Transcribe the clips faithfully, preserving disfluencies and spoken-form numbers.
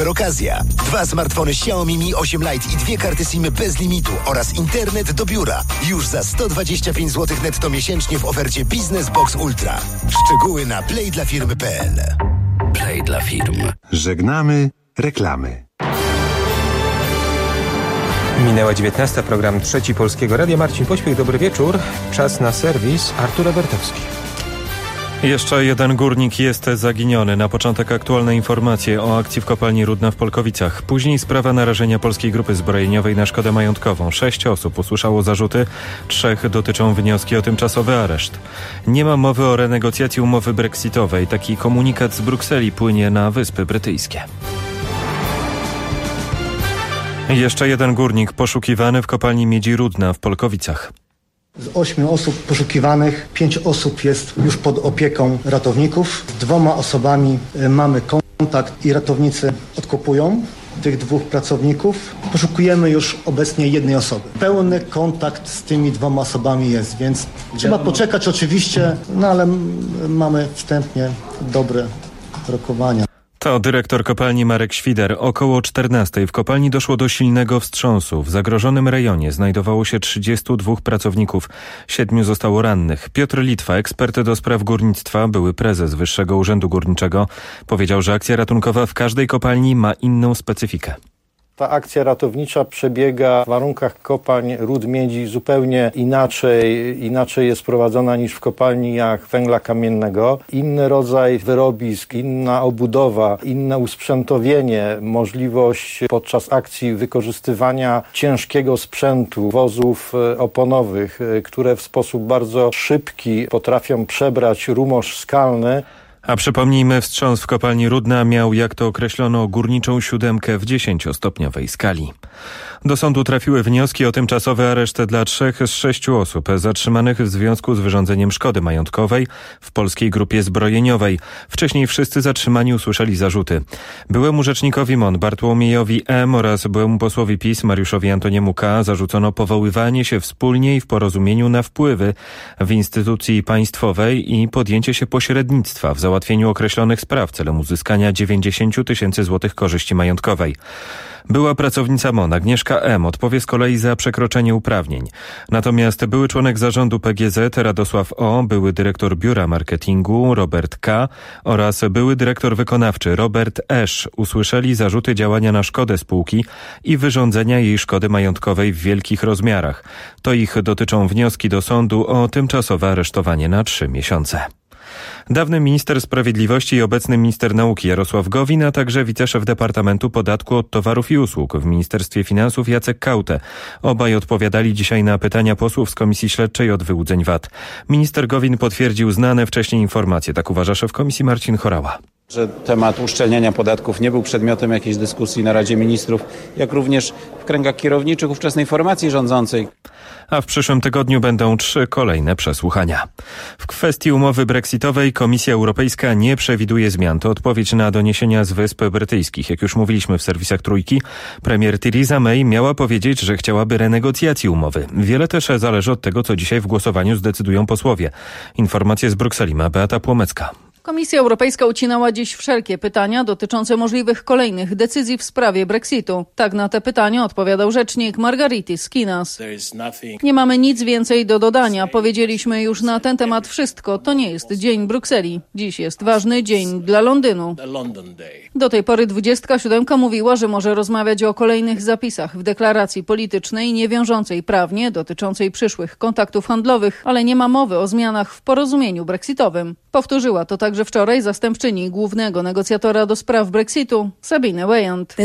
super okazja. Dwa smartfony Xiaomi Mi osiem Lite i dwie karty SIM bez limitu oraz internet do biura. Już za sto dwadzieścia pięć złotych netto miesięcznie w ofercie Business Box Ultra. Szczegóły na play dla firmy kropka p l. Play dla firm. Żegnamy reklamy. Minęła dziewiętnasta, program Trzeci Polskiego Radia. Marcin Pośpiech, dobry wieczór. Czas na serwis. Artur Ebertowski. Jeszcze jeden górnik jest zaginiony. Na początek aktualne informacje o akcji w kopalni Rudna w Polkowicach. Później sprawa narażenia Polskiej Grupy Zbrojeniowej na szkodę majątkową. Sześć osób usłyszało zarzuty, trzech dotyczą wnioski o tymczasowy areszt. Nie ma mowy o renegocjacji umowy brexitowej. Taki komunikat z Brukseli płynie na Wyspy Brytyjskie. Jeszcze jeden górnik poszukiwany w kopalni miedzi Rudna w Polkowicach. Z ośmiu osób poszukiwanych, pięć osób jest już pod opieką ratowników. Z dwoma osobami mamy kontakt i ratownicy odkopują tych dwóch pracowników. Poszukujemy już obecnie jednej osoby. Pełny kontakt z tymi dwoma osobami jest, więc trzeba poczekać oczywiście, no ale mamy wstępnie dobre rokowania. To dyrektor kopalni Marek Świder. Około czternastej w kopalni doszło do silnego wstrząsu. W zagrożonym rejonie znajdowało się trzydziestu dwóch pracowników. Siedmiu zostało rannych. Piotr Litwa, ekspert do spraw górnictwa, były prezes Wyższego Urzędu Górniczego, powiedział, że akcja ratunkowa w każdej kopalni ma inną specyfikę. Ta akcja ratownicza przebiega w warunkach kopalń ród miedzi zupełnie inaczej, inaczej jest prowadzona niż w kopalniach węgla kamiennego. Inny rodzaj wyrobisk, inna obudowa, inne usprzętowienie, możliwość podczas akcji wykorzystywania ciężkiego sprzętu, wozów oponowych, które w sposób bardzo szybki potrafią przebrać rumosz skalny. A przypomnijmy, wstrząs w kopalni Rudna miał, jak to określono, górniczą siódemkę w dziesięciostopniowej skali. Do sądu trafiły wnioski o tymczasowy areszt dla trzech z sześciu osób zatrzymanych w związku z wyrządzeniem szkody majątkowej w Polskiej Grupie Zbrojeniowej. Wcześniej wszyscy zatrzymani usłyszeli zarzuty. Byłemu rzecznikowi M O N Bartłomiejowi M. oraz byłemu posłowi PiS Mariuszowi Antoniemu K. zarzucono powoływanie się wspólnie i w porozumieniu na wpływy w instytucji państwowej i podjęcie się pośrednictwa w załatwieniu określonych spraw celem uzyskania dziewięćdziesiąt tysięcy złotych korzyści majątkowej. Była pracownica M O N Agnieszka M. odpowie z kolei za przekroczenie uprawnień. Natomiast były członek zarządu P G Z Radosław O., były dyrektor biura marketingu Robert K. oraz były dyrektor wykonawczy Robert Esz usłyszeli zarzuty działania na szkodę spółki i wyrządzenia jej szkody majątkowej w wielkich rozmiarach. To ich dotyczą wnioski do sądu o tymczasowe aresztowanie na trzy miesiące. Dawny minister sprawiedliwości i obecny minister nauki Jarosław Gowin, a także wiceszef Departamentu Podatku od Towarów i Usług w Ministerstwie Finansów Jacek Kaute. Obaj odpowiadali dzisiaj na pytania posłów z Komisji Śledczej od wyłudzeń V A T. Minister Gowin potwierdził znane wcześniej informacje, tak uważa szef komisji Marcin Chorała. Że temat uszczelniania podatków nie był przedmiotem jakiejś dyskusji na Radzie Ministrów, jak również w kręgach kierowniczych ówczesnej formacji rządzącej. A w przyszłym tygodniu będą trzy kolejne przesłuchania. W kwestii umowy brexitowej Komisja Europejska nie przewiduje zmian. To odpowiedź na doniesienia z Wysp Brytyjskich. Jak już mówiliśmy w serwisach Trójki, premier Theresa May miała powiedzieć, że chciałaby renegocjacji umowy. Wiele też zależy od tego, co dzisiaj w głosowaniu zdecydują posłowie. Informacje z Brukseli ma Beata Płomecka. Komisja Europejska ucinała dziś wszelkie pytania dotyczące możliwych kolejnych decyzji w sprawie Brexitu. Tak na te pytania odpowiadał rzecznik Margaritis Skinas. Nie mamy nic więcej do dodania. Powiedzieliśmy już na ten temat wszystko. To nie jest dzień Brukseli. Dziś jest ważny dzień dla Londynu. Do tej pory dwudziestka siódemka mówiła, że może rozmawiać o kolejnych zapisach w deklaracji politycznej niewiążącej prawnie dotyczącej przyszłych kontaktów handlowych, ale nie ma mowy o zmianach w porozumieniu brexitowym. Powtórzyła to także wczoraj zastępczyni głównego negocjatora do spraw Brexitu, Sabine Weyand.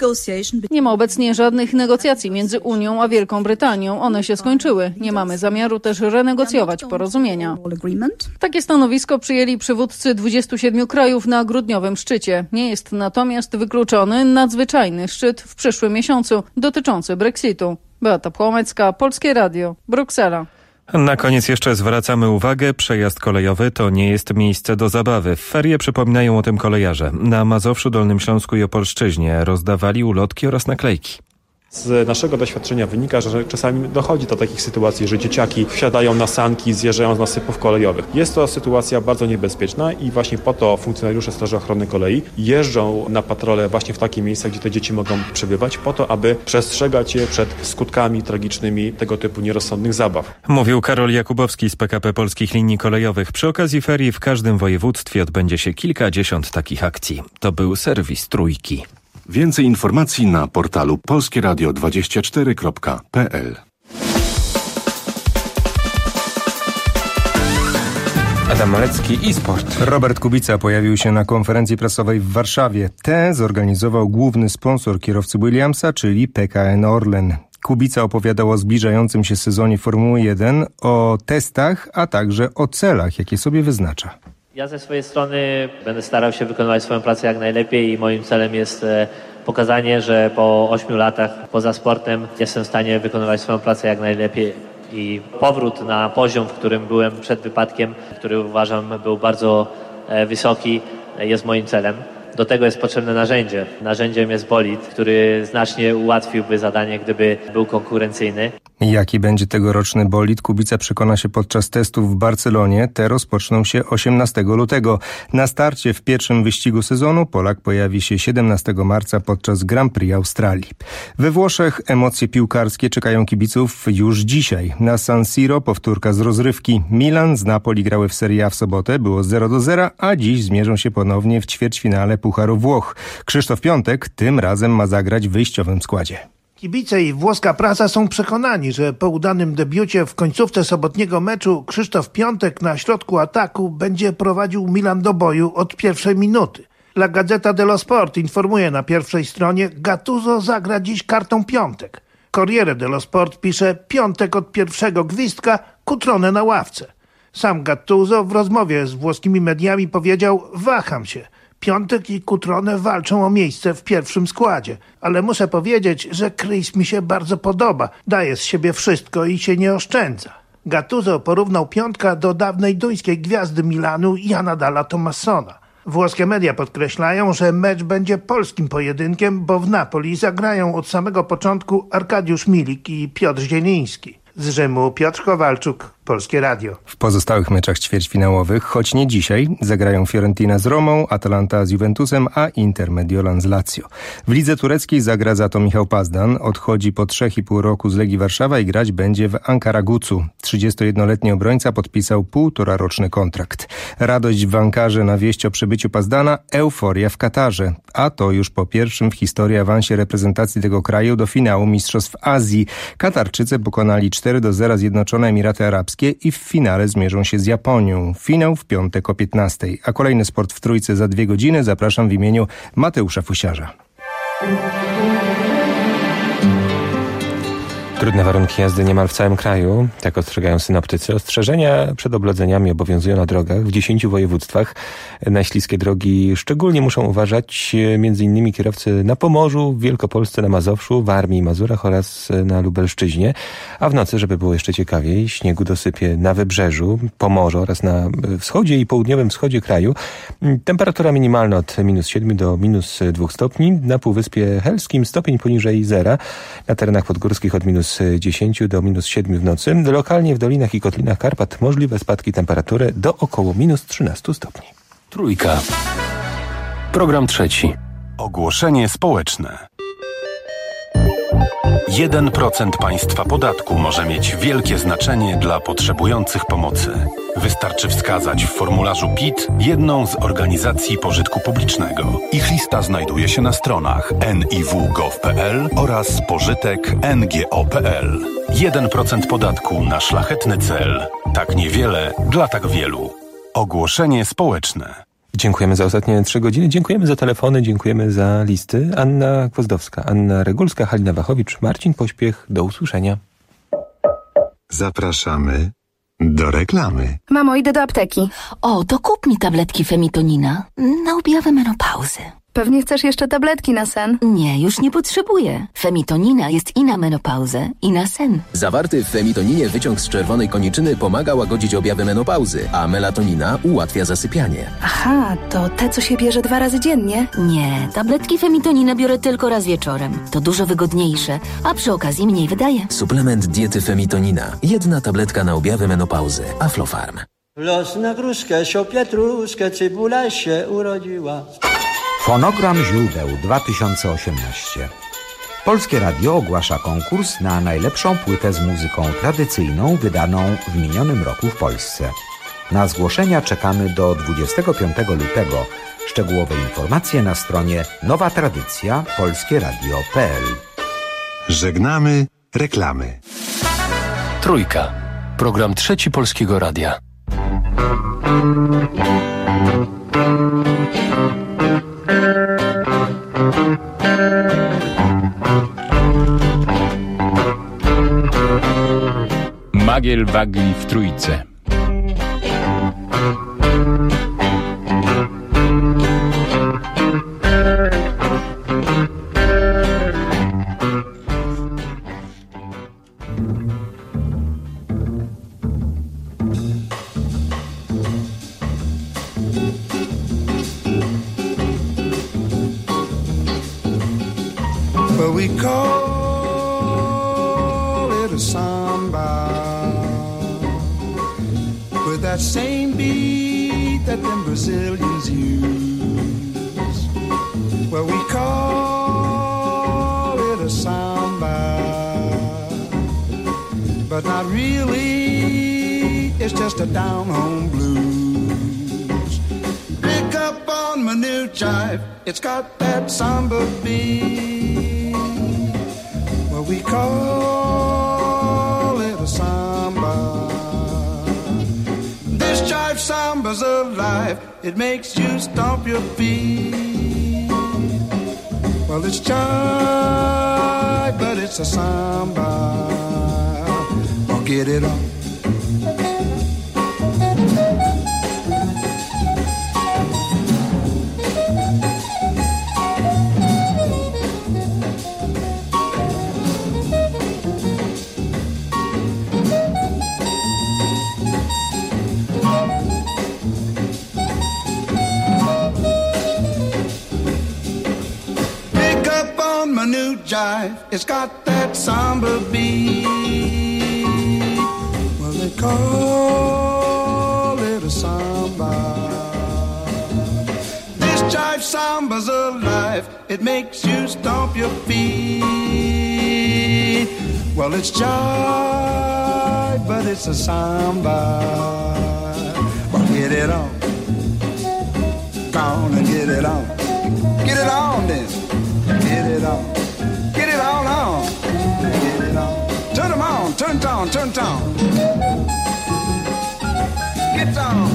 Nie ma obecnie żadnych negocjacji między Unią a Wielką Brytanią. One się skończyły. Nie mamy zamiaru też renegocjować porozumienia. Takie stanowisko przyjęli przywódcy dwudziestu siedmiu krajów na grudniowym szczycie. Nie jest natomiast wykluczony nadzwyczajny szczyt w przyszłym miesiącu dotyczący Brexitu. Beata Płomecka, Polskie Radio, Bruksela. Na koniec jeszcze zwracamy uwagę, przejazd kolejowy to nie jest miejsce do zabawy. W ferie przypominają o tym kolejarze. Na Mazowszu, Dolnym Śląsku i Opolszczyźnie rozdawali ulotki oraz naklejki. Z naszego doświadczenia wynika, że czasami dochodzi do takich sytuacji, że dzieciaki wsiadają na sanki, zjeżdżają z nasypów kolejowych. Jest to sytuacja bardzo niebezpieczna i właśnie po to funkcjonariusze Straży Ochrony Kolei jeżdżą na patrole właśnie w takie miejsca, gdzie te dzieci mogą przebywać, po to, aby przestrzegać je przed skutkami tragicznymi tego typu nierozsądnych zabaw. Mówił Karol Jakubowski z P K P Polskich Linii Kolejowych. Przy okazji ferii w każdym województwie odbędzie się kilkadziesiąt takich akcji. To był serwis Trójki. Więcej informacji na portalu polskie radio dwadzieścia cztery kropka p l. Adam Malecki i sport. Robert Kubica pojawił się na konferencji prasowej w Warszawie. Tę zorganizował główny sponsor kierowcy Williamsa, czyli P K N Orlen. Kubica opowiadał o zbliżającym się sezonie Formuły jeden, o testach, a także o celach, jakie sobie wyznacza. Ja ze swojej strony będę starał się wykonywać swoją pracę jak najlepiej i moim celem jest pokazanie, że po ośmiu latach poza sportem jestem w stanie wykonywać swoją pracę jak najlepiej i powrót na poziom, w którym byłem przed wypadkiem, który uważam był bardzo wysoki, jest moim celem. Do tego jest potrzebne narzędzie. Narzędziem jest bolid, który znacznie ułatwiłby zadanie, gdyby był konkurencyjny. Jaki będzie tegoroczny bolid, Kubica przekona się podczas testów w Barcelonie. Te rozpoczną się osiemnastego lutego. Na starcie w pierwszym wyścigu sezonu Polak pojawi się siedemnastego marca podczas Grand Prix Australii. We Włoszech emocje piłkarskie czekają kibiców już dzisiaj. Na San Siro powtórka z rozrywki. Milan z Napoli grały w Serie A w sobotę, było zero do zera, a dziś zmierzą się ponownie w ćwierćfinale Pucharu Włoch. Krzysztof Piątek tym razem ma zagrać w wyjściowym składzie. Kibice i włoska prasa są przekonani, że po udanym debiucie w końcówce sobotniego meczu Krzysztof Piątek na środku ataku będzie prowadził Milan do boju od pierwszej minuty. La Gazzetta dello Sport informuje na pierwszej stronie: Gattuso zagra dziś kartą Piątek. Corriere dello Sport pisze: Piątek od pierwszego gwizdka, Cutrone na ławce. Sam Gattuso w rozmowie z włoskimi mediami powiedział: waham się. Piątek i Cutrone walczą o miejsce w pierwszym składzie, ale muszę powiedzieć, że Chris mi się bardzo podoba, daje z siebie wszystko i się nie oszczędza. Gattuso porównał Piątka do dawnej duńskiej gwiazdy Milanu Jana Dalla Tomassona. Włoskie media podkreślają, że mecz będzie polskim pojedynkiem, bo w Napoli zagrają od samego początku Arkadiusz Milik i Piotr Zieliński. Z Rzymu Piotr Kowalczuk, Polskie Radio. W pozostałych meczach ćwierćfinałowych, choć nie dzisiaj, zagrają Fiorentina z Romą, Atalanta z Juventusem, a Inter Mediolan z Lazio. W lidze tureckiej zagra za to Michał Pazdan. Odchodzi po trzech i pół roku z Legii Warszawa i grać będzie w Ankara-Gucu. trzydziestojednoletni obrońca podpisał półtoraroczny kontrakt. Radość w Ankarze na wieść o przybyciu Pazdana, euforia w Katarze. A to już po pierwszym w historii awansie reprezentacji tego kraju do finału Mistrzostw Azji. Katarczycy pokonali cztery do zera Zjednoczone Emiraty Arabskie i w finale zmierzą się z Japonią. Finał w piątek o piętnastej. A kolejny sport w Trójce za dwie godziny. Zapraszam w imieniu Mateusza Fusiarza. Trudne warunki jazdy niemal w całym kraju, tak ostrzegają synoptycy. Ostrzeżenia przed oblodzeniami obowiązują na drogach w dziesięciu województwach. Na śliskie drogi szczególnie muszą uważać między innymi kierowcy na Pomorzu, w Wielkopolsce, na Mazowszu, w Armii i Mazurach oraz na Lubelszczyźnie. A w nocy, żeby było jeszcze ciekawiej, śniegu dosypie na Wybrzeżu, Pomorzu oraz na wschodzie i południowym wschodzie kraju. Temperatura minimalna od minus siedmiu do minus dwóch stopni. Na Półwyspie Helskim stopień poniżej zera. Na terenach podgórskich od minus dziesięciu do minus siedmiu w nocy. Lokalnie w dolinach i kotlinach Karpat możliwe spadki temperatury do około minus trzynastu stopni. Trójka. Program trzeci. Ogłoszenie społeczne. jeden procent państwa podatku może mieć wielkie znaczenie dla potrzebujących pomocy. Wystarczy wskazać w formularzu P I T jedną z organizacji pożytku publicznego. Ich lista znajduje się na stronach en i w kropka gov kropka pe el oraz pożytek kropka en ge o kropka pe el. jeden procent podatku na szlachetny cel. Tak niewiele dla tak wielu. Ogłoszenie społeczne. Dziękujemy za ostatnie trzy godziny, dziękujemy za telefony, dziękujemy za listy. Anna Gwozdowska, Anna Regulska, Halina Wachowicz, Marcin Pośpiech. Do usłyszenia. Zapraszamy do reklamy. Mamo, idę do apteki. O, to kup mi tabletki Femitonina na objawy menopauzy. pewnie chcesz jeszcze tabletki na sen. Nie, już nie potrzebuję. Femitonina jest i na menopauzę, i na sen. Zawarty w femitoninie wyciąg z czerwonej koniczyny pomaga łagodzić objawy menopauzy, a melatonina ułatwia zasypianie. Aha, to te, co się bierze dwa razy dziennie? Nie, tabletki Femitonina biorę tylko raz wieczorem. To dużo wygodniejsze, a przy okazji mniej wydaje. Suplement diety Femitonina. Jedna tabletka na objawy menopauzy. Aflofarm. Los na gruszkę, sio pietruszkę, cebula się urodziła. Fonogram źródeł dwa tysiące osiemnaście. Polskie Radio ogłasza konkurs na najlepszą płytę z muzyką tradycyjną wydaną w minionym roku w Polsce. Na zgłoszenia czekamy do dwudziestego piątego lutego. Szczegółowe informacje na stronie nowa tradycja polskie radio kropka p l. Żegnamy reklamy. Trójka. Program Trzeci Polskiego Radia. Magiel Wagli w Trójce. But we call it a samba, with that same beat that them Brazilians use. Well, we call it a samba, but not really, it's just a down-home blues. Pick up on my new jive, it's got that samba beat. Well, we call it a samba. This jive samba's alive, it makes you stomp your feet. Well, it's jive, but it's a samba. Well, get it on. Jive, it's got that samba beat. Well, they call it a samba. This jive samba's alive, it makes you stomp your feet. Well, it's jive, but it's a samba. Well, get it on. Go on and get it on. Get it on then. Get it on. Get it on, on. Get it on. Turn them on, turn on, turn on. Get on.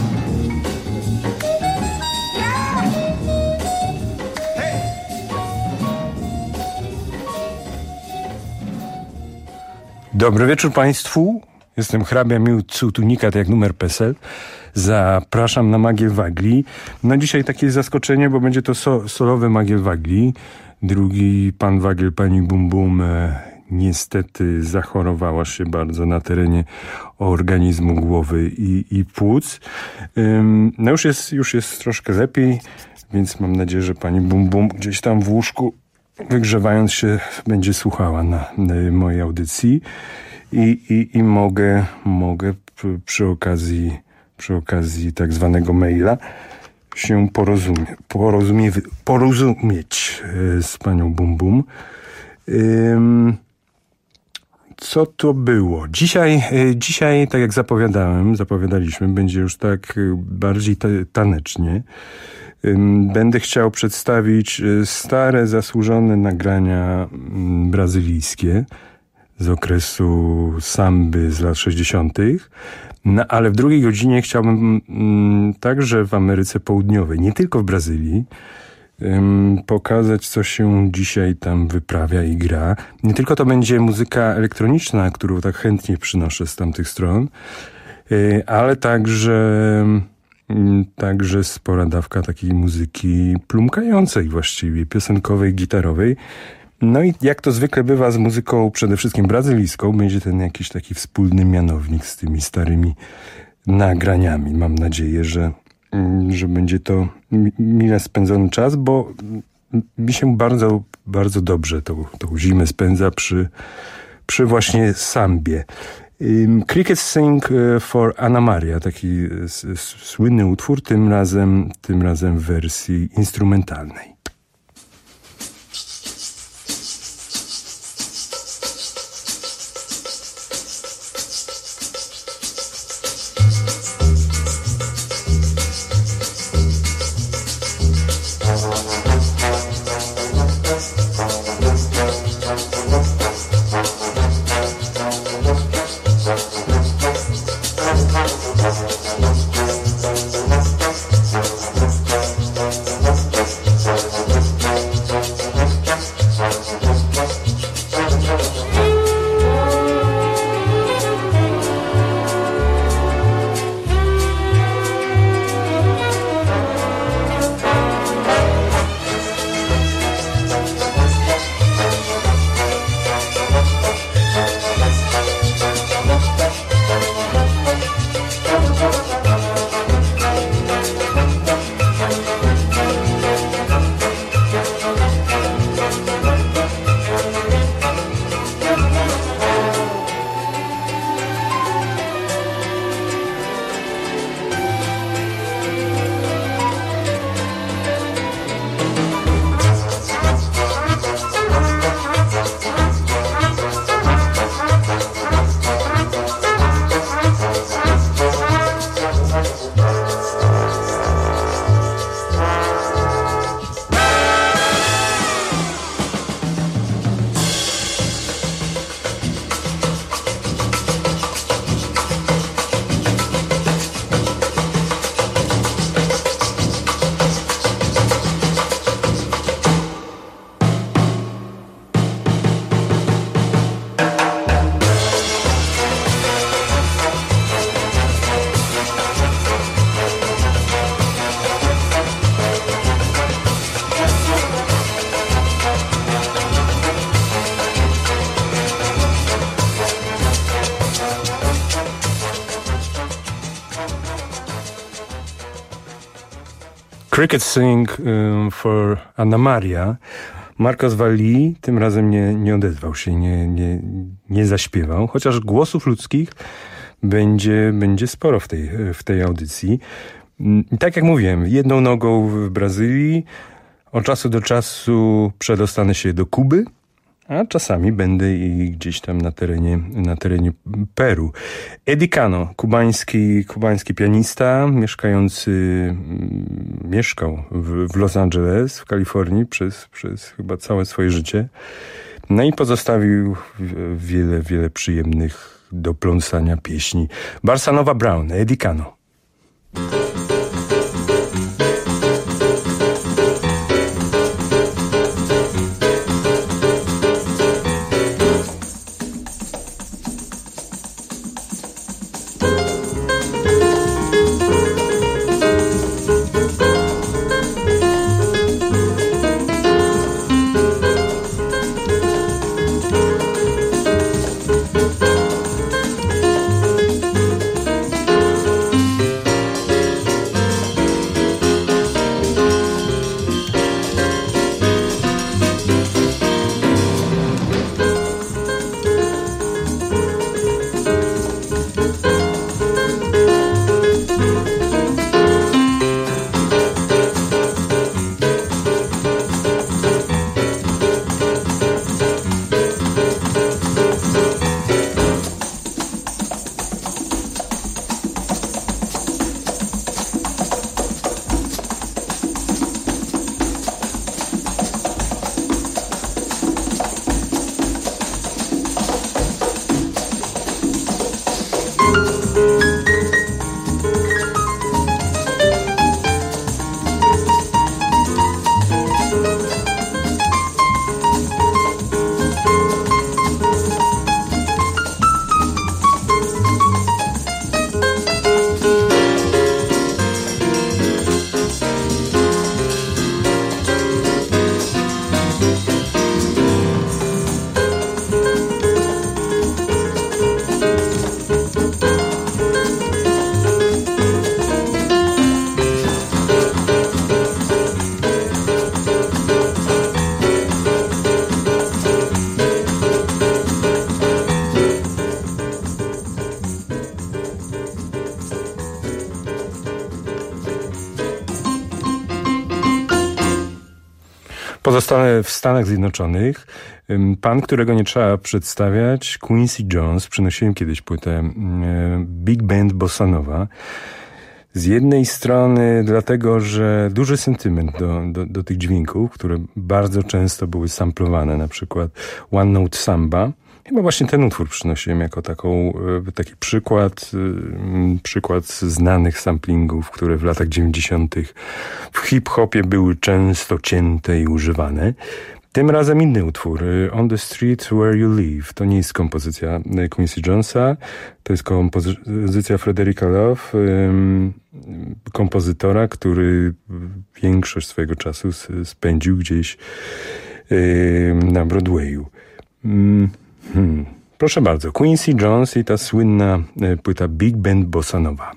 Hey. Dobry wieczór Państwu. Jestem hrabia Miłcu Tunikat jak numer PESEL. Zapraszam na Magiel Wagli. No dzisiaj takie zaskoczenie, bo będzie to so, solowy Magiel Wagli. Drugi pan Wagiel, pani Bum Bum e, niestety zachorowała się bardzo na terenie organizmu głowy i, i płuc. Ym, no już jest, już jest troszkę lepiej, więc mam nadzieję, że pani Bum Bum gdzieś tam w łóżku, wygrzewając się, będzie słuchała na, na mojej audycji. I, i, i mogę, mogę przy okazji, przy okazji tak zwanego maila się porozumie, porozumie, porozumieć z panią Bum Bum. Ym, co to było? Dzisiaj, dzisiaj, tak jak zapowiadałem, zapowiadaliśmy, będzie już tak bardziej tanecznie. Ym, będę chciał przedstawić stare, zasłużone nagrania brazylijskie z okresu samby z lat sześćdziesiątych. No, ale w drugiej godzinie chciałbym mm, także w Ameryce Południowej, nie tylko w Brazylii, ym, pokazać, co się dzisiaj tam wyprawia i gra. Nie tylko to będzie muzyka elektroniczna, którą tak chętnie przynoszę z tamtych stron, yy, ale także także spora dawka takiej muzyki plumkającej właściwie, piosenkowej, gitarowej. No i jak to zwykle bywa z muzyką przede wszystkim brazylijską, będzie ten jakiś taki wspólny mianownik z tymi starymi nagraniami. Mam nadzieję, że, że będzie to mile spędzony czas, bo mi się bardzo, bardzo dobrze tą, tą zimę spędza przy, przy właśnie sambie. Cricket Sing for Anna Maria, taki słynny utwór, tym razem, tym razem w wersji instrumentalnej. Cricket Sing um, for Anna Maria. Marcos Valli tym razem nie, nie odezwał się, nie, nie, nie zaśpiewał, chociaż głosów ludzkich będzie, będzie sporo w tej, w tej audycji. I tak jak mówiłem, jedną nogą w Brazylii, od czasu do czasu przedostanę się do Kuby, a czasami będę i gdzieś tam na terenie, na terenie Peru. Eddie Cano, kubański, kubański pianista, mieszkający, mieszkał w, w Los Angeles, w Kalifornii przez, przez chyba całe swoje życie. No i pozostawił wiele, wiele przyjemnych do pląsania pieśni. Bossa Nova Brown, Eddie Cano. Pozostałe w Stanach Zjednoczonych pan, którego nie trzeba przedstawiać, Quincy Jones. Przynosiłem kiedyś płytę Big Band Bossa Nova. Z jednej strony dlatego, że duży sentyment do, do, do tych dźwięków, które bardzo często były samplowane, na przykład One Note Samba. Chyba właśnie ten utwór przynosiłem jako taką, taki przykład, przykład znanych samplingów, które w latach dziewięćdziesiątych w hip-hopie były często cięte i używane. Tym razem inny utwór, On the Street Where You Live. To nie jest kompozycja Quincy Jonesa, to jest kompozycja Frederica Love, kompozytora, który większość swojego czasu spędził gdzieś na Broadwayu. Hmm. Proszę bardzo, Quincy Jones i ta słynna płyta Big Band Bossa Nova.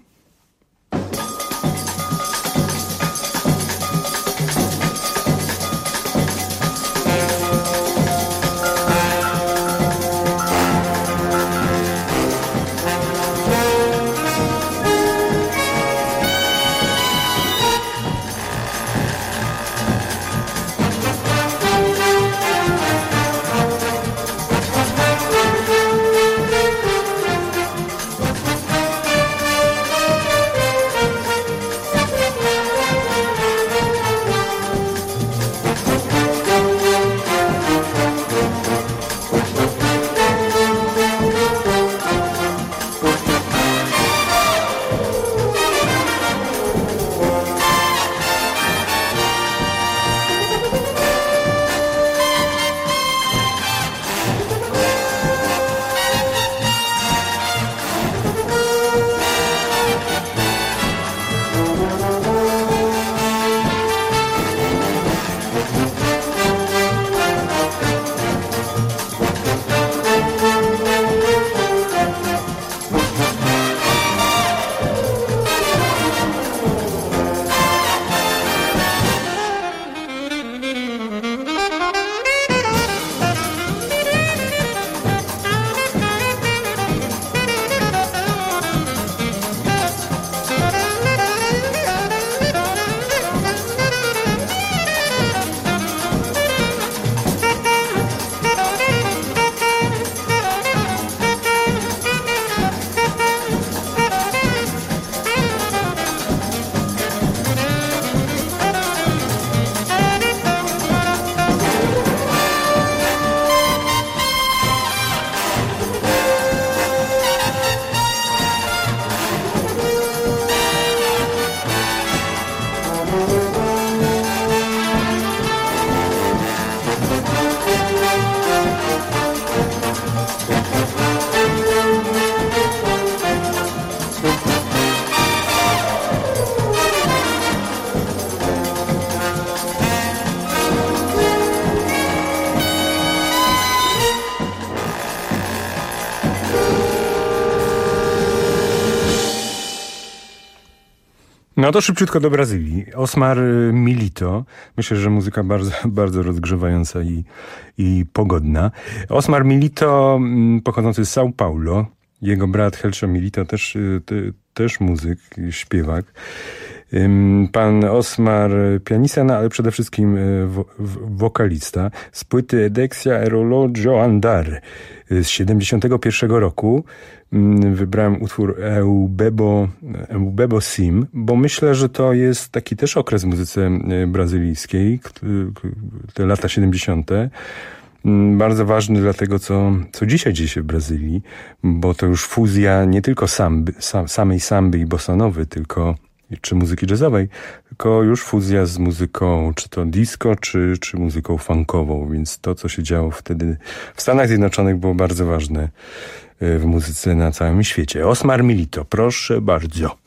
No to szybciutko do Brazylii. Osmar Milito. Myślę, że muzyka bardzo, bardzo rozgrzewająca i, i pogodna. Osmar Milito, pochodzący z São Paulo. Jego brat Helcio Milito też, te, też muzyk, śpiewak. Pan Osmar pianista, no, ale przede wszystkim wo, wokalista z płyty Edexia Erologio Andar z siedemdziesiątego pierwszego roku. Wybrałem utwór Eu Bebo, Eu Bebo Sim, bo myślę, że to jest taki też okres w muzyce brazylijskiej, te lata siedemdziesiąte. Bardzo ważny dla tego, co, co dzisiaj dzieje się w Brazylii, bo to już fuzja nie tylko samby, sam, samej samby i bossanowy, tylko czy muzyki jazzowej, tylko już fuzja z muzyką, czy to disco, czy, czy muzyką funkową, więc to, co się działo wtedy w Stanach Zjednoczonych, było bardzo ważne w muzyce na całym świecie. Osmar Milito, proszę bardzo.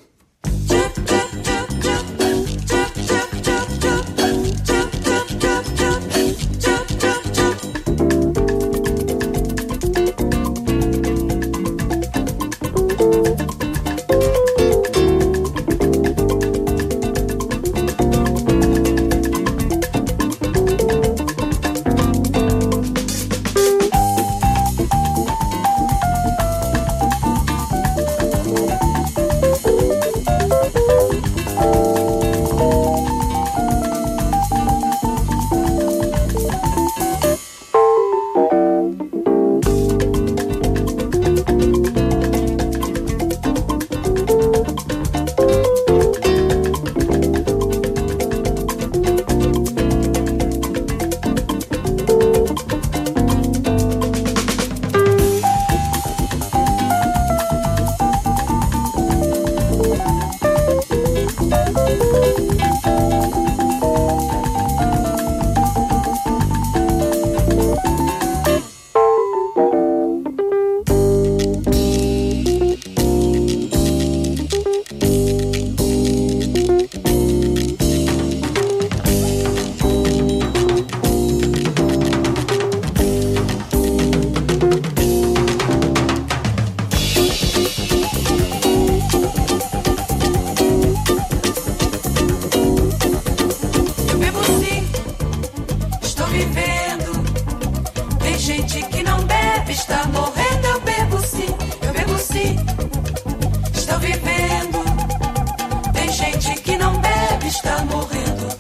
gente que não bebe, está morrendo. Eu bebo sim, eu bebo sim. Estou vivendo. Tem gente que não bebe, está morrendo.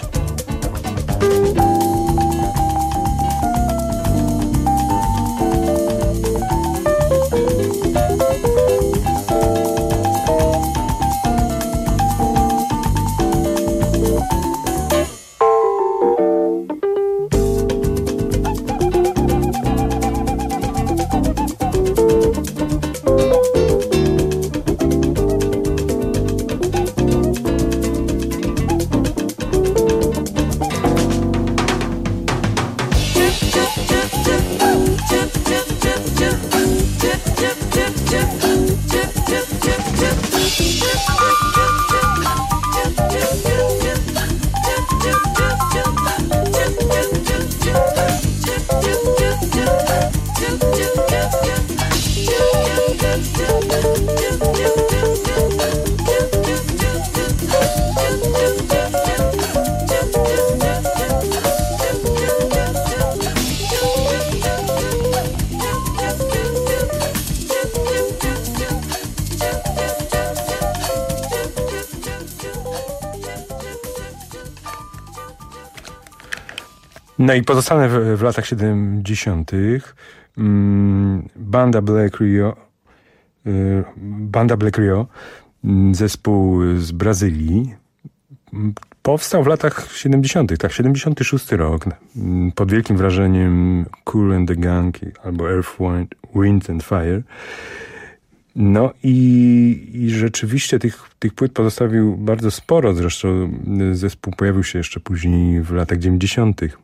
No i pozostanę w, w latach siedemdziesiątych. Mm, banda Black Rio, y, banda Black Rio, zespół z Brazylii, powstał w latach siedemdziesiątych, tak, siedemdziesiąty szósty rok, pod wielkim wrażeniem Kool and the Gang albo Earth, Wind, Wind and Fire. No i, i rzeczywiście tych, tych płyt pozostawił bardzo sporo, zresztą zespół pojawił się jeszcze później w latach dziewięćdziesiątych.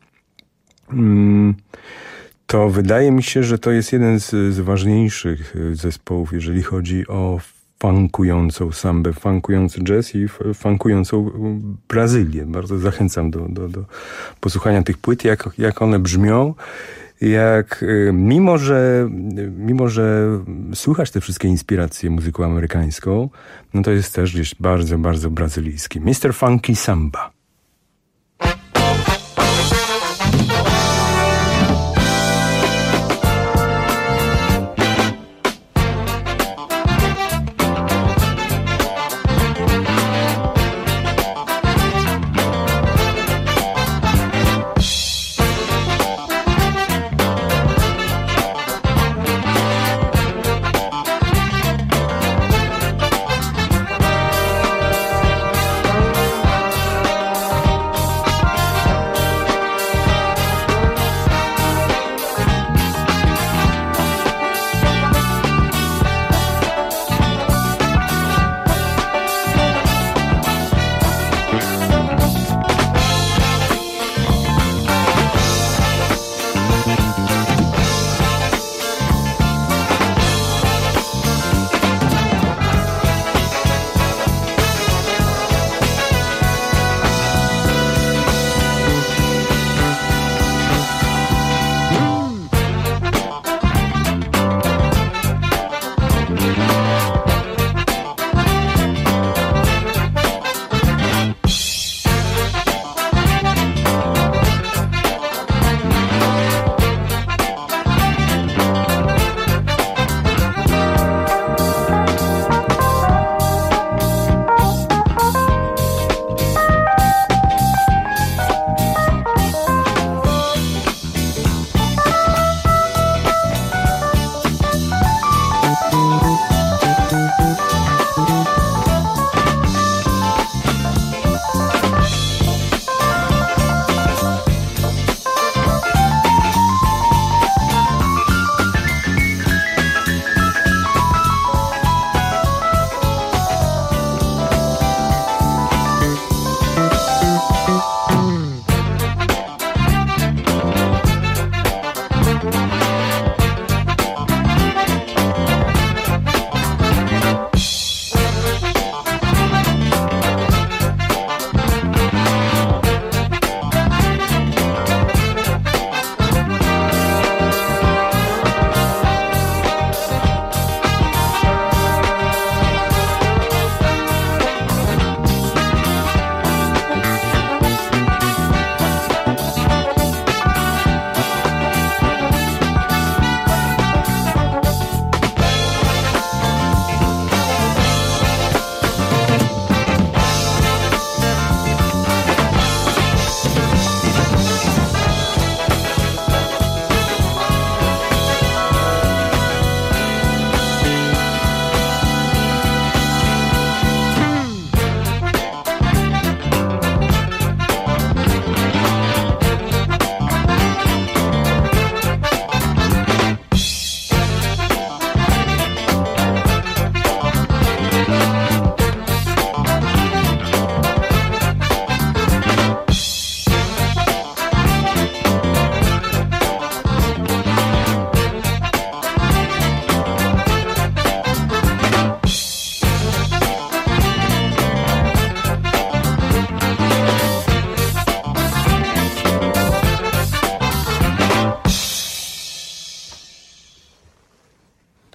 To wydaje mi się, że to jest jeden z, z ważniejszych zespołów, jeżeli chodzi o funkującą sambę, funkujący jazz i funkującą Brazylię. Bardzo zachęcam do, do, do posłuchania tych płyt, jak, jak one brzmią. Jak mimo, że mimo, że słychać te wszystkie inspiracje muzyką amerykańską, no to jest też gdzieś bardzo, bardzo brazylijski. mister Funky Samba.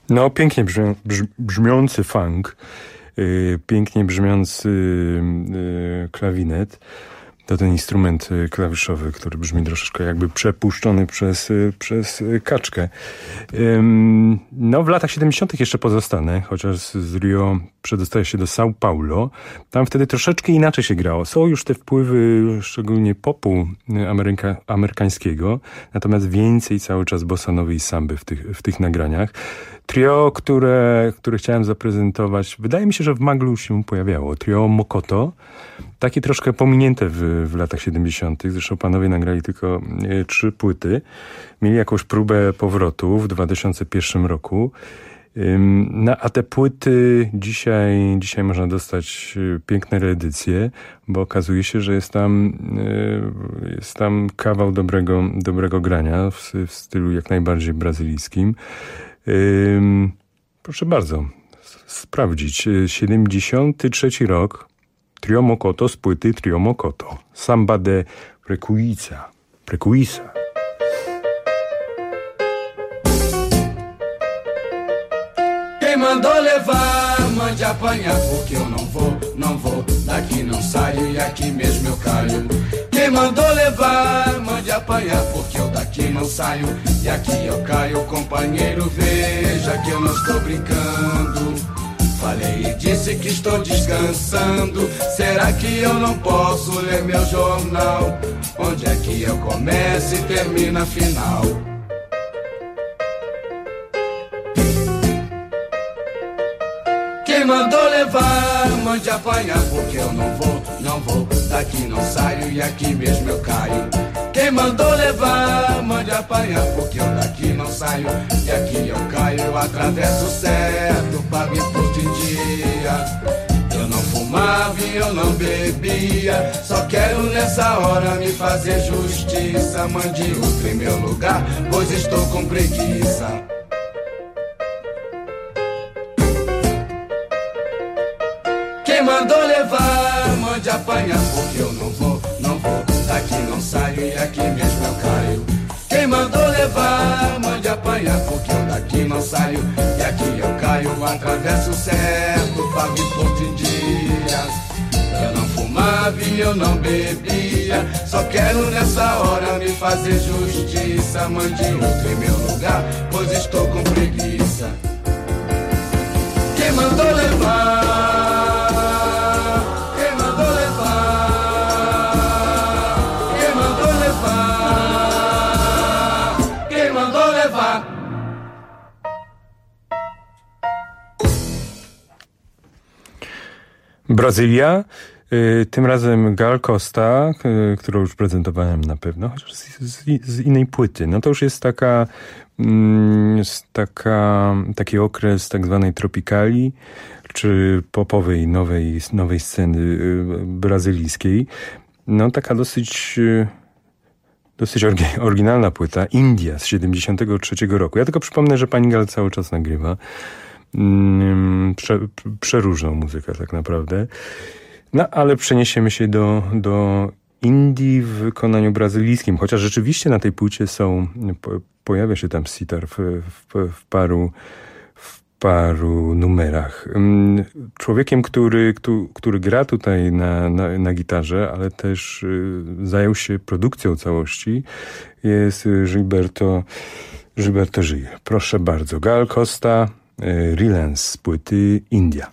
No, pięknie brzmi, brz, brzmiący funk, yy, pięknie brzmiący yy, klawinet. To ten instrument klawiszowy, który brzmi troszeczkę jakby przepuszczony przez, przez kaczkę. No, w latach siedemdziesiątych jeszcze pozostanę, chociaż z Rio przedostaję się do São Paulo. Tam wtedy troszeczkę inaczej się grało. Są już te wpływy, szczególnie popu ameryka, amerykańskiego, natomiast więcej cały czas bossa nowej i samby w tych, w tych nagraniach. Trio, które, które chciałem zaprezentować, wydaje mi się, że w Maglu się pojawiało. Trio Mokoto, takie troszkę pominięte w, w latach siedemdziesiątych. Zresztą panowie nagrali tylko e, trzy płyty. Mieli jakąś próbę powrotu w dwa tysiące pierwszym roku. Ym, no, a te płyty dzisiaj, dzisiaj można dostać piękne reedycje, bo okazuje się, że jest tam, e, jest tam kawał dobrego, dobrego grania w, w stylu jak najbardziej brazylijskim. Ym, proszę bardzo, sprawdzić. siedemdziesiąty trzeci rok, Trio Mokoto z płyty Trio Mokoto. Samba de Precuiça. Precuiça. Quem mandou levar, mande apanhar, porque eu não vou, não vou, daqui não saio e aqui mesmo eu caio. Quem mandou levar, mande apanhar, porque eu daqui não saio e aqui eu caio. Companheiro, veja que eu não estou brincando. Falei e disse que estou descansando. Será que eu não posso ler meu jornal? Onde é que eu começo e termino a final? Quem mandou levar, mande apanhar, porque eu não vou, não vou, daqui não saio e aqui mesmo eu caio. Quem mandou levar, mande apanhar, porque eu daqui não saio e aqui eu caio. Eu atravesso o certo, pago imposto em dia. Eu não fumava e eu não bebia, só quero nessa hora me fazer justiça. Mande outro em meu lugar, pois estou com preguiça. Quem mandou levar, mande apanhar, porque eu não vou, não vou, daqui não saio e aqui mesmo eu caio. Quem mandou levar, mande apanhar, porque eu daqui não saio e aqui eu caio. Atravesso o certo, pago imposto em dia. Eu não fumava e eu não bebia, só quero nessa hora me fazer justiça. Mande outro em meu lugar, pois estou com preguiça. Quem mandou levar, Brazylia, y, tym razem Gal Costa, y, którą już prezentowałem na pewno, chociaż z, z, z innej płyty. No to już jest taka, mm, jest taka, taki okres tak zwanej tropikali, czy popowej nowej, nowej sceny y, brazylijskiej. No taka dosyć... Y, Dosyć oryginalna płyta, India z siedemdziesiątego trzeciego roku. Ja tylko przypomnę, że pani Gal cały czas nagrywa. Prze, przeróżną muzykę tak naprawdę. No ale przeniesiemy się do, do Indii w wykonaniu brazylijskim, chociaż rzeczywiście na tej płycie są, po, pojawia się tam sitar w, w, w paru w paru numerach. Człowiekiem, który, który, który gra tutaj na, na, na gitarze, ale też zajął się produkcją całości, jest Gilberto Gilberto Gil. Proszę bardzo, Gal Costa, Relance z płyty India.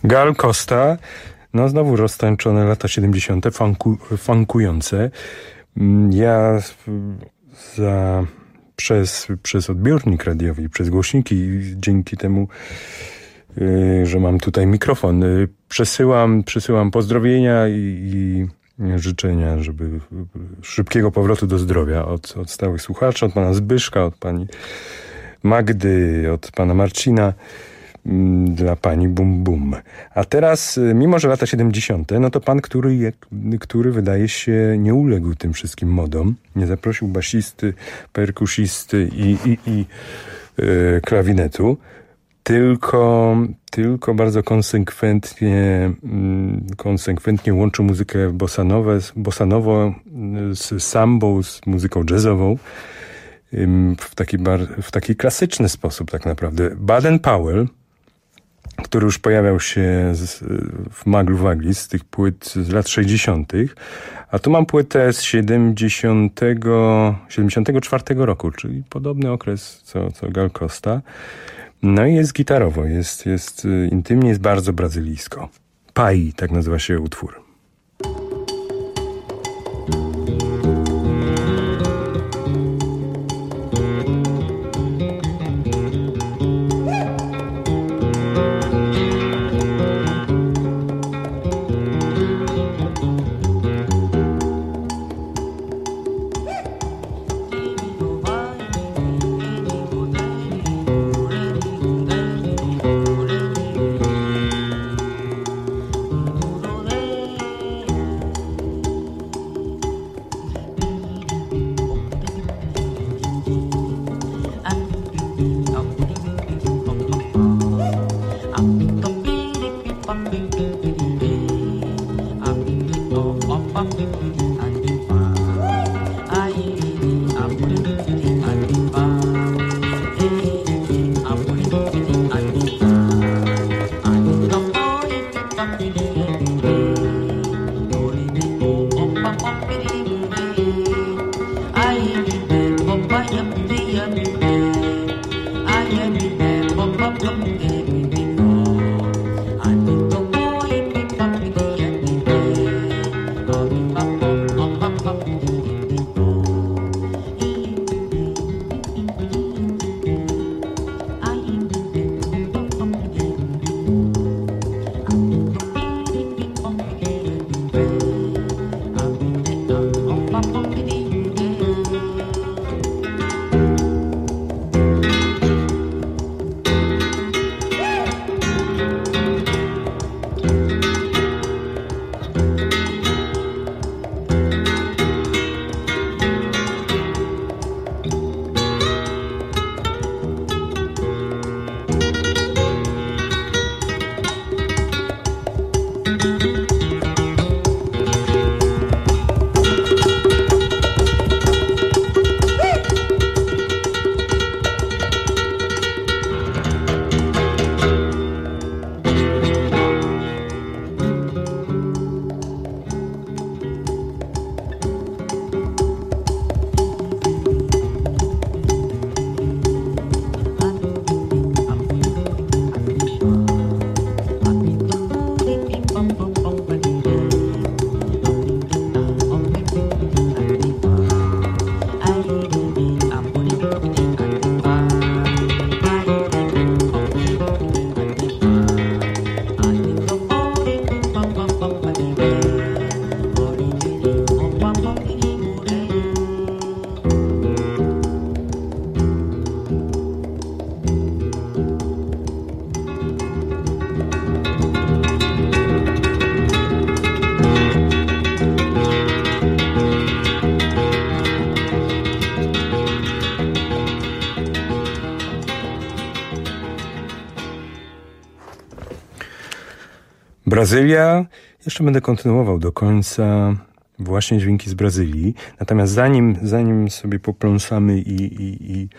Gal Costa, no znowu roztańczone lata siedemdziesiąte, funku, funkujące. Ja za, przez, przez odbiornik radiowy i przez głośniki, dzięki temu, yy, że mam tutaj mikrofon, yy, przesyłam, przesyłam pozdrowienia i, i życzenia, żeby szybkiego powrotu do zdrowia od, od stałych słuchaczy, od pana Zbyszka, od pani Magdy, od pana Marcina, dla pani Bum Bum. A teraz, mimo że lata siedemdziesiąte, no to pan, który, który wydaje się nie uległ tym wszystkim modom, nie zaprosił basisty, perkusisty i, i, i yy, klawinetu, tylko, tylko bardzo konsekwentnie, yy, konsekwentnie łączy muzykę bossanowe, bossanowo z sambą, z muzyką jazzową, yy, w taki, bar, w taki klasyczny sposób tak naprawdę. Baden Powell, który już pojawiał się z, w Maglu Wagli z tych płyt z lat sześćdziesiątych, a tu mam płytę z siedemdziesiątego, siedemdziesiątego czwartego roku, czyli podobny okres co, co Gal Costa. No i jest gitarowo, jest, jest intymnie, jest bardzo brazylijsko. Pai, tak nazywa się utwór. Brazylia. Jeszcze będę kontynuował do końca właśnie dźwięki z Brazylii. Natomiast zanim, zanim sobie popląsamy i, i, i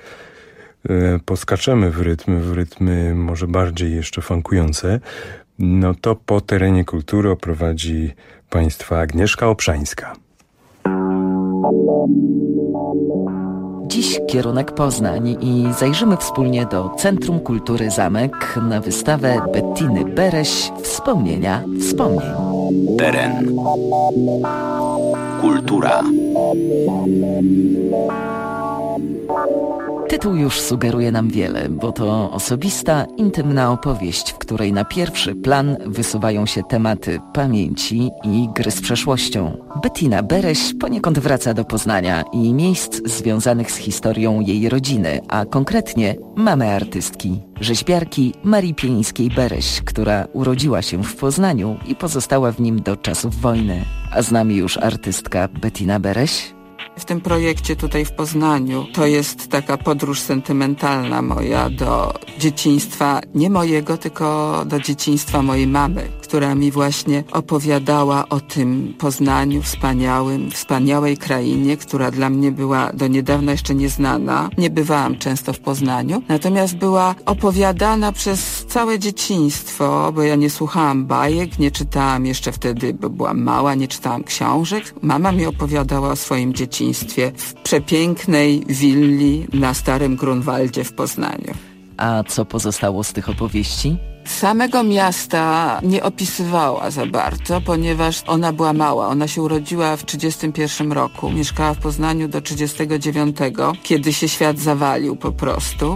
e, poskaczemy w rytmy, w rytmy może bardziej jeszcze funkujące, no to po terenie kultury oprowadzi Państwa Agnieszka Obszańska. Dziś kierunek Poznań i zajrzymy wspólnie do Centrum Kultury Zamek na wystawę Bettiny Bereś Wspomnienia wspomnień. Teren. Kultura. Tytuł już sugeruje nam wiele, bo to osobista, intymna opowieść, w której na pierwszy plan wysuwają się tematy pamięci i gry z przeszłością. Bettina Bereś poniekąd wraca do Poznania i miejsc związanych z historią jej rodziny, a konkretnie mamy artystki, rzeźbiarki Marii Pienińskiej-Bereś, która urodziła się w Poznaniu i pozostała w nim do czasów wojny. A z nami już artystka Bettina Bereś. W tym projekcie tutaj w Poznaniu to jest taka podróż sentymentalna moja do dzieciństwa, nie mojego, tylko do dzieciństwa mojej mamy, która mi właśnie opowiadała o tym Poznaniu wspaniałym, wspaniałej krainie, która dla mnie była do niedawna jeszcze nieznana. Nie bywałam często w Poznaniu, natomiast była opowiadana przez całe dzieciństwo, bo ja nie słuchałam bajek, nie czytałam jeszcze wtedy, bo byłam mała, nie czytałam książek. Mama mi opowiadała o swoim dzieciństwie w przepięknej willi na Starym Grunwaldzie w Poznaniu. A co pozostało z tych opowieści? Samego miasta nie opisywała za bardzo, ponieważ ona była mała. Ona się urodziła w trzydziestym pierwszym roku. Mieszkała w Poznaniu do trzydziestego dziewiątego, kiedy się świat zawalił po prostu.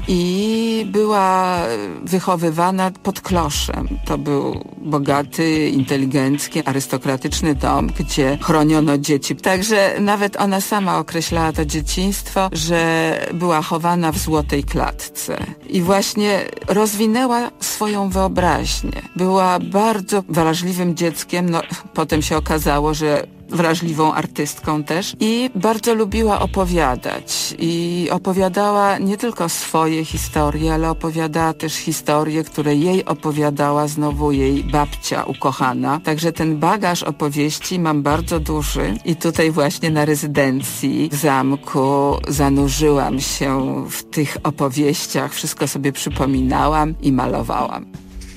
I była wychowywana pod kloszem. To był bogaty, inteligencki, arystokratyczny dom, gdzie chroniono dzieci. Także nawet ona sama określała to dzieciństwo, że była chowana w złotej klatce. I właśnie rozwinęła swoją wyobraźnię. Była bardzo wrażliwym dzieckiem, no potem się okazało, że wrażliwą artystką też i bardzo lubiła opowiadać i opowiadała nie tylko swoje historie, ale opowiadała też historie, które jej opowiadała znowu jej babcia ukochana. Także ten bagaż opowieści mam bardzo duży i tutaj właśnie na rezydencji w zamku zanurzyłam się w tych opowieściach, wszystko sobie przypominałam i malowałam.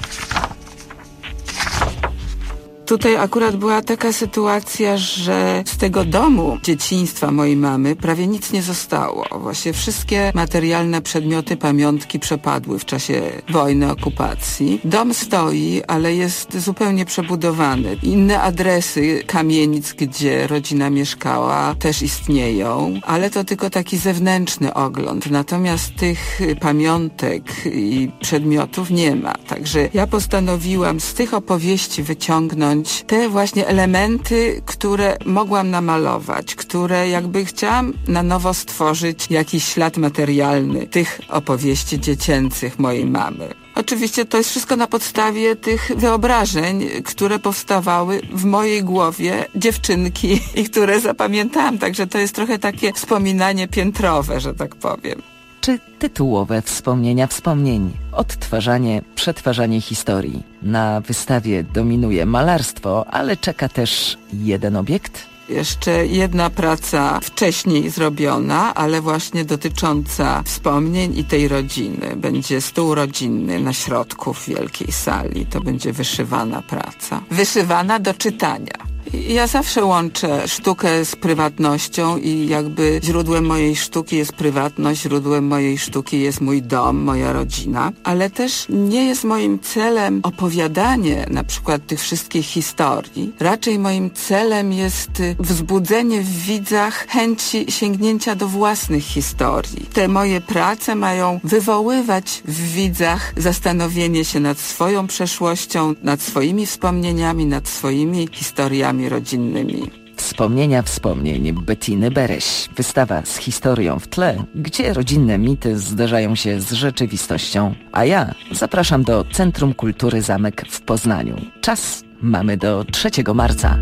Tutaj akurat była taka sytuacja, że z tego domu dzieciństwa mojej mamy prawie nic nie zostało. Właśnie wszystkie materialne przedmioty, pamiątki przepadły w czasie wojny, okupacji. Dom stoi, ale jest zupełnie przebudowany. Inne adresy kamienic, gdzie rodzina mieszkała, też istnieją, ale to tylko taki zewnętrzny ogląd. Natomiast tych pamiątek i przedmiotów nie ma. Także ja postanowiłam z tych opowieści wyciągnąć te właśnie elementy, które mogłam namalować, które jakby chciałam na nowo stworzyć jakiś ślad materialny tych opowieści dziecięcych mojej mamy. Oczywiście to jest wszystko na podstawie tych wyobrażeń, które powstawały w mojej głowie dziewczynki i które zapamiętałam, także to jest trochę takie wspominanie piętrowe, że tak powiem. Czy tytułowe wspomnienia wspomnień, odtwarzanie, przetwarzanie historii. Na wystawie dominuje malarstwo, ale czeka też jeden obiekt? Jeszcze jedna praca wcześniej zrobiona, ale właśnie dotycząca wspomnień i tej rodziny. Będzie stół rodzinny na środku w wielkiej sali. To będzie wyszywana praca. Wyszywana do czytania. Ja zawsze łączę sztukę z prywatnością i jakby źródłem mojej sztuki jest prywatność, źródłem mojej sztuki jest mój dom, moja rodzina, ale też nie jest moim celem opowiadanie na przykład tych wszystkich historii. Raczej moim celem jest wzbudzenie w widzach chęci sięgnięcia do własnych historii. Te moje prace mają wywoływać w widzach zastanowienie się nad swoją przeszłością, nad swoimi wspomnieniami, nad swoimi historiami rodzinnymi. Wspomnienia wspomnień Bettiny Bereś. Wystawa z historią w tle, gdzie rodzinne mity zderzają się z rzeczywistością. A ja zapraszam do Centrum Kultury Zamek w Poznaniu. Czas mamy do trzeciego marca.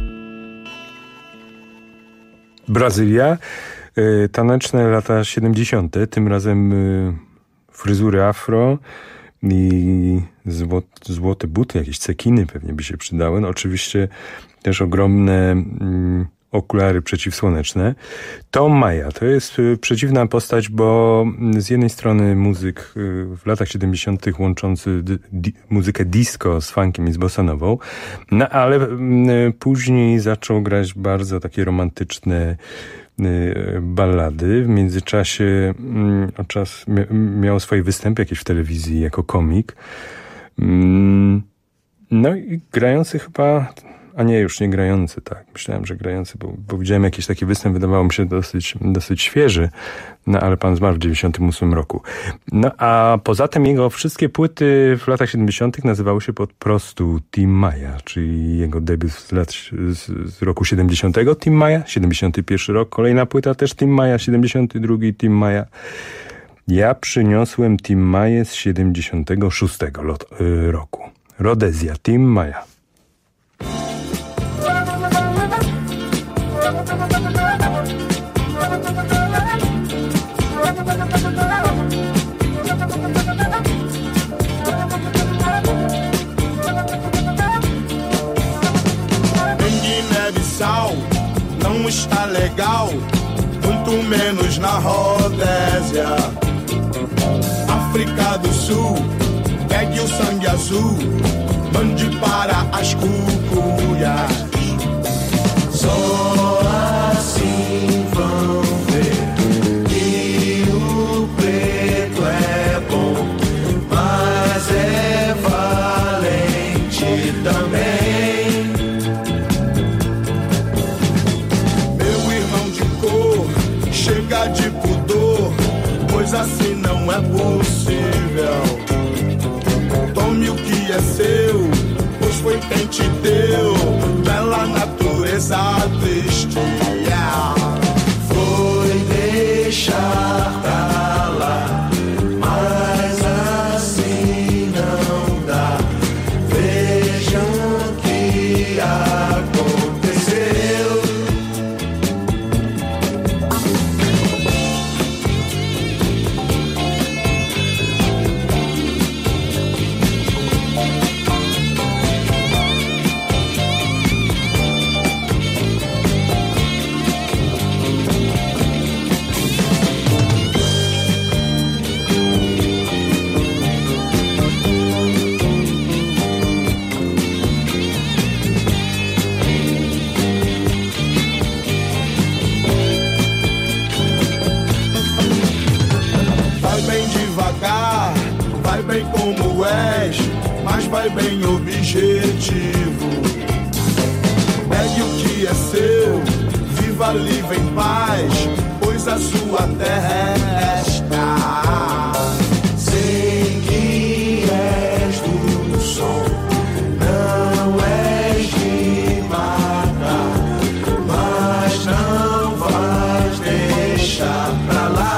Brazylia, y, taneczne lata siedemdziesiąte, tym razem y, fryzury afro i złot, złote buty, jakieś cekiny pewnie by się przydały. No, oczywiście też ogromne mm, okulary przeciwsłoneczne. Tom Maja to jest y, przeciwna postać, bo z jednej strony muzyk y, w latach siedemdziesiątych łączący di, di, muzykę disco z funkiem i z bossanową, no ale y, później zaczął grać bardzo takie romantyczne ballady. W międzyczasie czas miał swoje występy jakieś w telewizji jako komik. No i grający chyba, a nie, już nie grający, tak. Myślałem, że grający, bo, bo widziałem jakiś taki występ, wydawało mi się dosyć, dosyć świeży, no ale pan zmarł w dziewięćdziesiątym ósmym roku. No a poza tym jego wszystkie płyty w latach siedemdziesiątych nazywały się po prostu Tim Maja, czyli jego debiut z lat, z, z roku siedemdziesiątego Tim Maja, siedemdziesiąty pierwszy rok, kolejna płyta też Tim Maja, siedemdziesiąty drugi Tim Maja. Ja przyniosłem Tim Maję z siedemdziesiątego szóstego lot, yy, roku. Rhodesia, Tim Maja. Não está legal, muito menos na Rodésia. África do Sul, pegue o sangue azul, mande para as cucuias. Só assim vão ver que o preto é bom, mas é valente também. Chega de pudor, pois assim não é possível. Tome o que é seu, pois foi quem te deu bela natureza triste. Foi deixar pra lá, mas assim não dá. Vejam o que aconteceu. Vai bem como és, mas vai bem objetivo. Pegue o que é seu, viva livre em paz, pois a sua terra é esta. Sei que és do som, não és de matar, mas não vais deixar pra lá.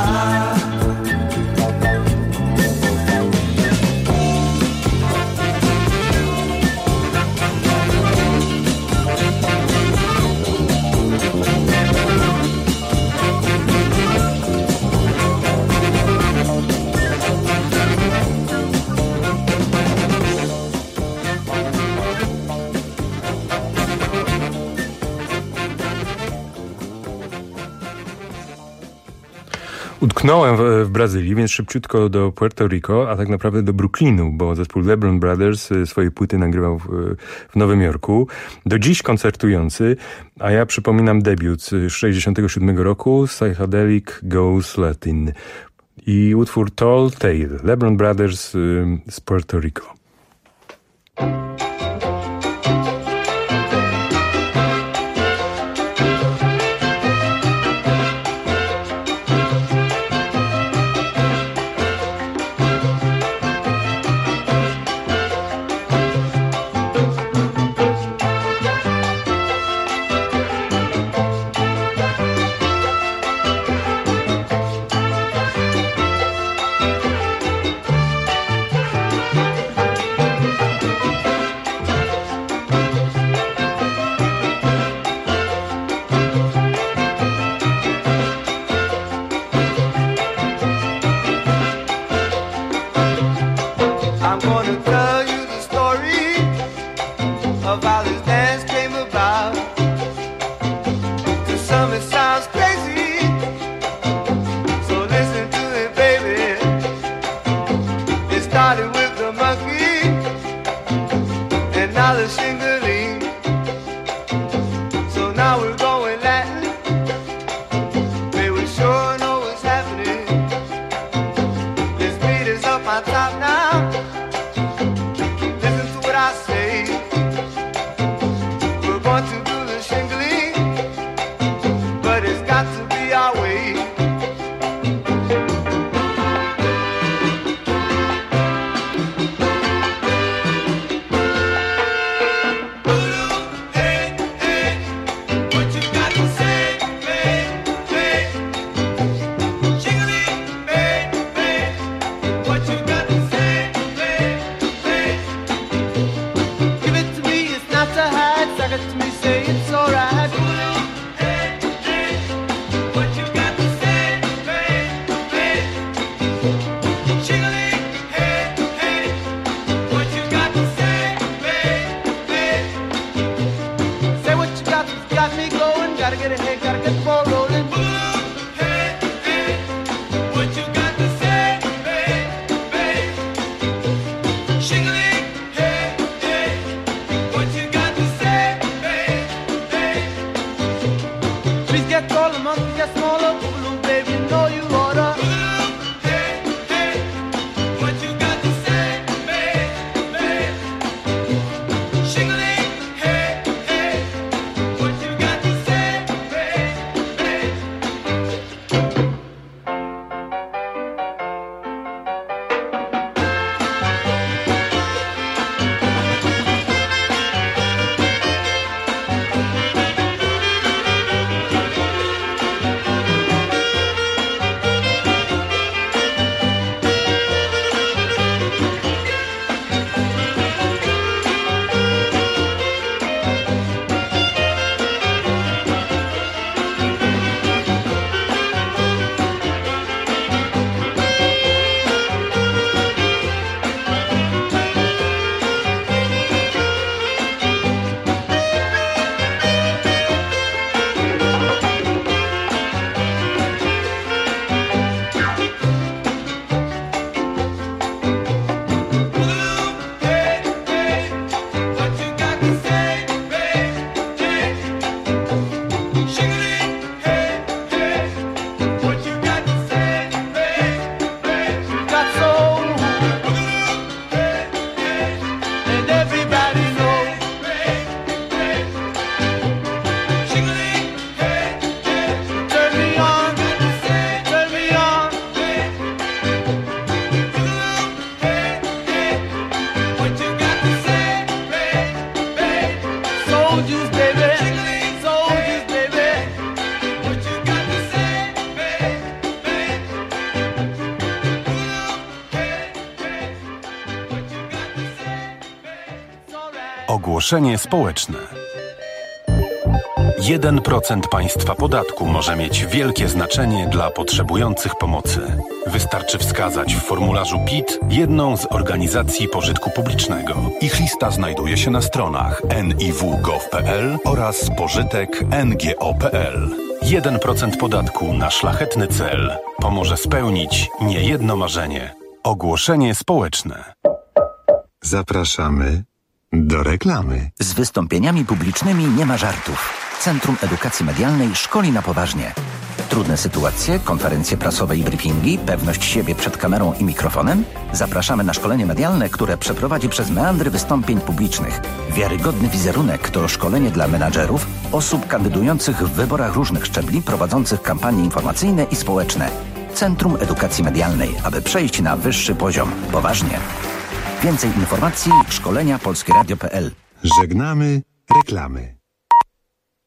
Utknąłem w, w Brazylii, więc szybciutko do Puerto Rico, a tak naprawdę do Brooklynu, bo zespół LeBron Brothers swoje płyty nagrywał w, w Nowym Jorku. Do dziś koncertujący, a ja przypominam debiut z sześćdziesiątego siódmego roku, Psychedelic Ghost Latin i utwór Tall Tale, LeBron Brothers z Puerto Rico. Ogłoszenie społeczne. jeden procent państwa podatku może mieć wielkie znaczenie dla potrzebujących pomocy. Wystarczy wskazać w formularzu P I T jedną z organizacji pożytku publicznego. Ich lista znajduje się na stronach en i w kropka gov kropka pe el oraz pożytek kropka en ge o kropka pe el. jeden procent podatku na szlachetny cel pomoże spełnić niejedno marzenie. Ogłoszenie społeczne. Zapraszamy do reklamy. Z wystąpieniami publicznymi nie ma żartów. Centrum Edukacji Medialnej szkoli na poważnie. Trudne sytuacje, konferencje prasowe i briefingi, pewność siebie przed kamerą i mikrofonem? Zapraszamy na szkolenie medialne, które przeprowadzi przez meandry wystąpień publicznych. Wiarygodny wizerunek to szkolenie dla menadżerów, osób kandydujących w wyborach różnych szczebli, prowadzących kampanie informacyjne i społeczne. Centrum Edukacji Medialnej, aby przejść na wyższy poziom. Poważnie. Więcej informacji szkolenia polskieradio kropka pe el. Żegnamy reklamy.